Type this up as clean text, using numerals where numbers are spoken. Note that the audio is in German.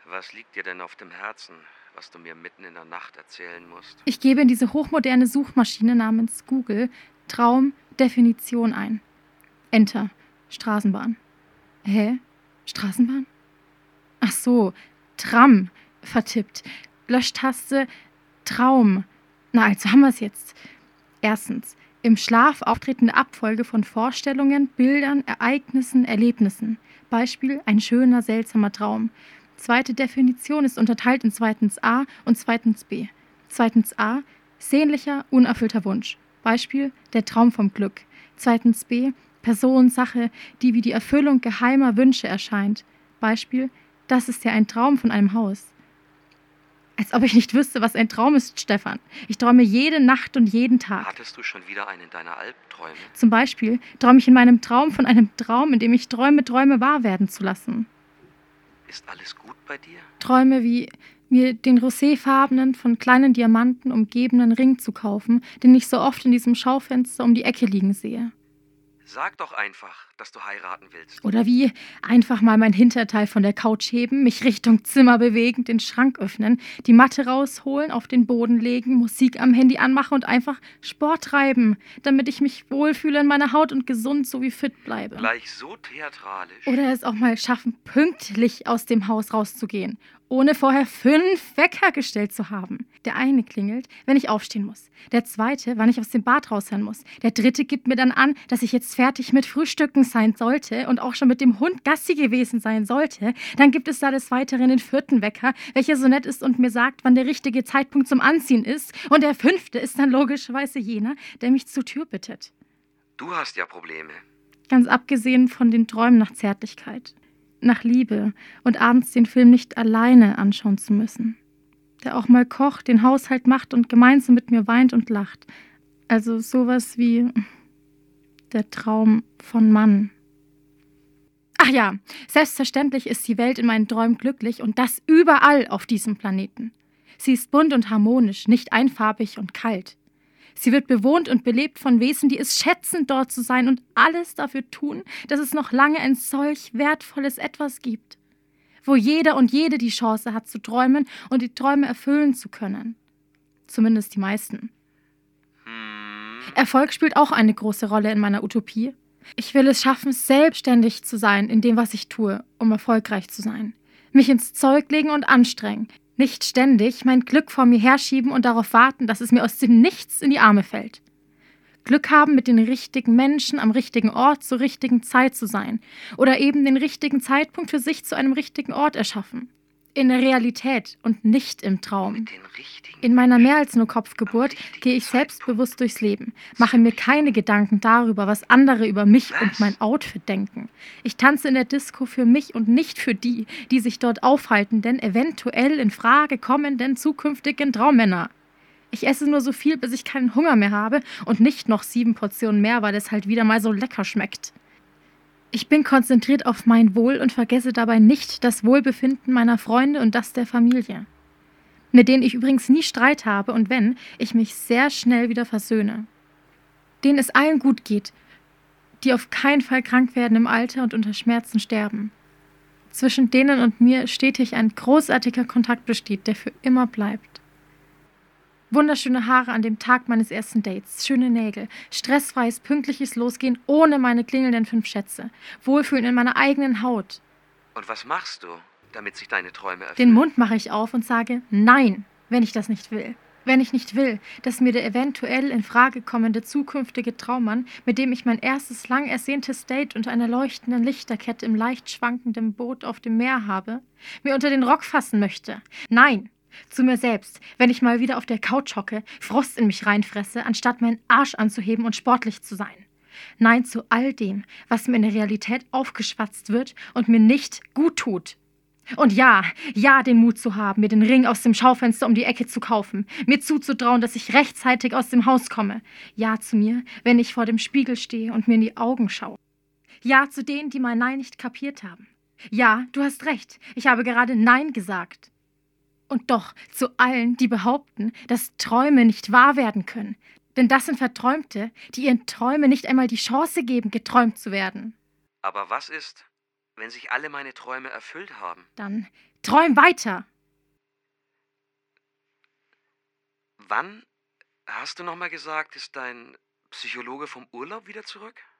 Was liegt dir denn auf dem Herzen, was du mir mitten in der Nacht erzählen musst? Ich gebe in diese hochmoderne Suchmaschine namens Google Traum Definition ein. Enter. Straßenbahn. Hä? Straßenbahn? Ach so, Tram. Vertippt. Löschtaste Traum. Na, also haben wir es jetzt. Erstens. Im Schlaf auftretende Abfolge von Vorstellungen, Bildern, Ereignissen, Erlebnissen. Beispiel: ein schöner, seltsamer Traum. Zweite Definition ist unterteilt in zweitens A und zweitens B. Zweitens A. Sehnlicher, unerfüllter Wunsch. Beispiel: der Traum vom Glück. Zweitens B. Person, Sache, die wie die Erfüllung geheimer Wünsche erscheint. Beispiel: das ist ja ein Traum von einem Haus. Als ob ich nicht wüsste, was ein Traum ist, Stefan. Ich träume jede Nacht und jeden Tag. Hattest du schon wieder einen deiner Albträume? Zum Beispiel träume ich in meinem Traum von einem Traum, in dem ich träume, Träume wahr werden zu lassen. Ist alles gut bei dir? Träume wie mir den roséfarbenen, von kleinen Diamanten umgebenen Ring zu kaufen, den ich so oft in diesem Schaufenster um die Ecke liegen sehe. Sag doch einfach, dass du heiraten willst. Oder wie einfach mal mein Hinterteil von der Couch heben, mich Richtung Zimmer bewegen, den Schrank öffnen, die Matte rausholen, auf den Boden legen, Musik am Handy anmachen und einfach Sport treiben, damit ich mich wohlfühle in meiner Haut und gesund sowie fit bleibe. Gleich so theatralisch. Oder es auch mal schaffen, pünktlich aus dem Haus rauszugehen, ohne vorher 5 Wecker gestellt zu haben. Der eine klingelt, wenn ich aufstehen muss. Der zweite, wann ich aus dem Bad raus sein muss. Der dritte gibt mir dann an, dass ich jetzt fertig mit Frühstücken sein sollte und auch schon mit dem Hund Gassi gewesen sein sollte. Dann gibt es da des Weiteren den 4. Wecker, welcher so nett ist und mir sagt, wann der richtige Zeitpunkt zum Anziehen ist. Und der 5. ist dann logischerweise jener, der mich zur Tür bittet. Du hast ja Probleme. Ganz abgesehen von den Träumen nach Zärtlichkeit, nach Liebe und abends den Film nicht alleine anschauen zu müssen. Der auch mal kocht, den Haushalt macht und gemeinsam mit mir weint und lacht. Also sowas wie der Traum von Mann. Ach ja, selbstverständlich ist die Welt in meinen Träumen glücklich und das überall auf diesem Planeten. Sie ist bunt und harmonisch, nicht einfarbig und kalt. Sie wird bewohnt und belebt von Wesen, die es schätzen, dort zu sein und alles dafür tun, dass es noch lange ein solch wertvolles Etwas gibt, wo jeder und jede die Chance hat zu träumen und die Träume erfüllen zu können. Zumindest die meisten. Erfolg spielt auch eine große Rolle in meiner Utopie. Ich will es schaffen, selbstständig zu sein in dem, was ich tue, um erfolgreich zu sein. Mich ins Zeug legen und anstrengen. Nicht ständig mein Glück vor mir herschieben und darauf warten, dass es mir aus dem Nichts in die Arme fällt. Glück haben, mit den richtigen Menschen am richtigen Ort zur richtigen Zeit zu sein. Oder eben den richtigen Zeitpunkt für sich zu einem richtigen Ort erschaffen. In der Realität und nicht im Traum. In meiner mehr als nur Kopfgeburt gehe ich selbstbewusst durchs Leben, mache mir keine Gedanken darüber, was andere über mich und mein Outfit denken. Ich tanze in der Disco für mich und nicht für die, die sich dort aufhaltenden, eventuell in Frage kommenden zukünftigen Traummänner. Ich esse nur so viel, bis ich keinen Hunger mehr habe und nicht noch 7 Portionen mehr, weil es halt wieder mal so lecker schmeckt. Ich bin konzentriert auf mein Wohl und vergesse dabei nicht das Wohlbefinden meiner Freunde und das der Familie, mit denen ich übrigens nie Streit habe und wenn, ich mich sehr schnell wieder versöhne. Denen es allen gut geht, die auf keinen Fall krank werden im Alter und unter Schmerzen sterben. Zwischen denen und mir stetig ein großartiger Kontakt besteht, der für immer bleibt. Wunderschöne Haare an dem Tag meines ersten Dates, schöne Nägel, stressfreies, pünktliches Losgehen ohne meine klingelnden 5 Schätze, Wohlfühlen in meiner eigenen Haut. Und was machst du, damit sich deine Träume erfüllen? Den Mund mache ich auf und sage Nein, wenn ich das nicht will. Wenn ich nicht will, dass mir der eventuell in Frage kommende zukünftige Traummann, mit dem ich mein erstes lang ersehntes Date unter einer leuchtenden Lichterkette im leicht schwankenden Boot auf dem Meer habe, mir unter den Rock fassen möchte. Nein! Zu mir selbst, wenn ich mal wieder auf der Couch hocke, Frost in mich reinfresse, anstatt meinen Arsch anzuheben und sportlich zu sein. Nein zu all dem, was mir in der Realität aufgeschwatzt wird und mir nicht gut tut. Und ja, den Mut zu haben, mir den Ring aus dem Schaufenster um die Ecke zu kaufen, mir zuzutrauen, dass ich rechtzeitig aus dem Haus komme. Ja zu mir, wenn ich vor dem Spiegel stehe und mir in die Augen schaue. Ja zu denen, die mein Nein nicht kapiert haben. Ja, du hast recht, ich habe gerade Nein gesagt. Und doch zu allen, die behaupten, dass Träume nicht wahr werden können. Denn das sind Verträumte, die ihren Träumen nicht einmal die Chance geben, geträumt zu werden. Aber was ist, Wenn sich alle meine Träume erfüllt haben. Dann träum weiter. Wann, hast du nochmal gesagt, ist dein Psychologe vom Urlaub wieder zurück?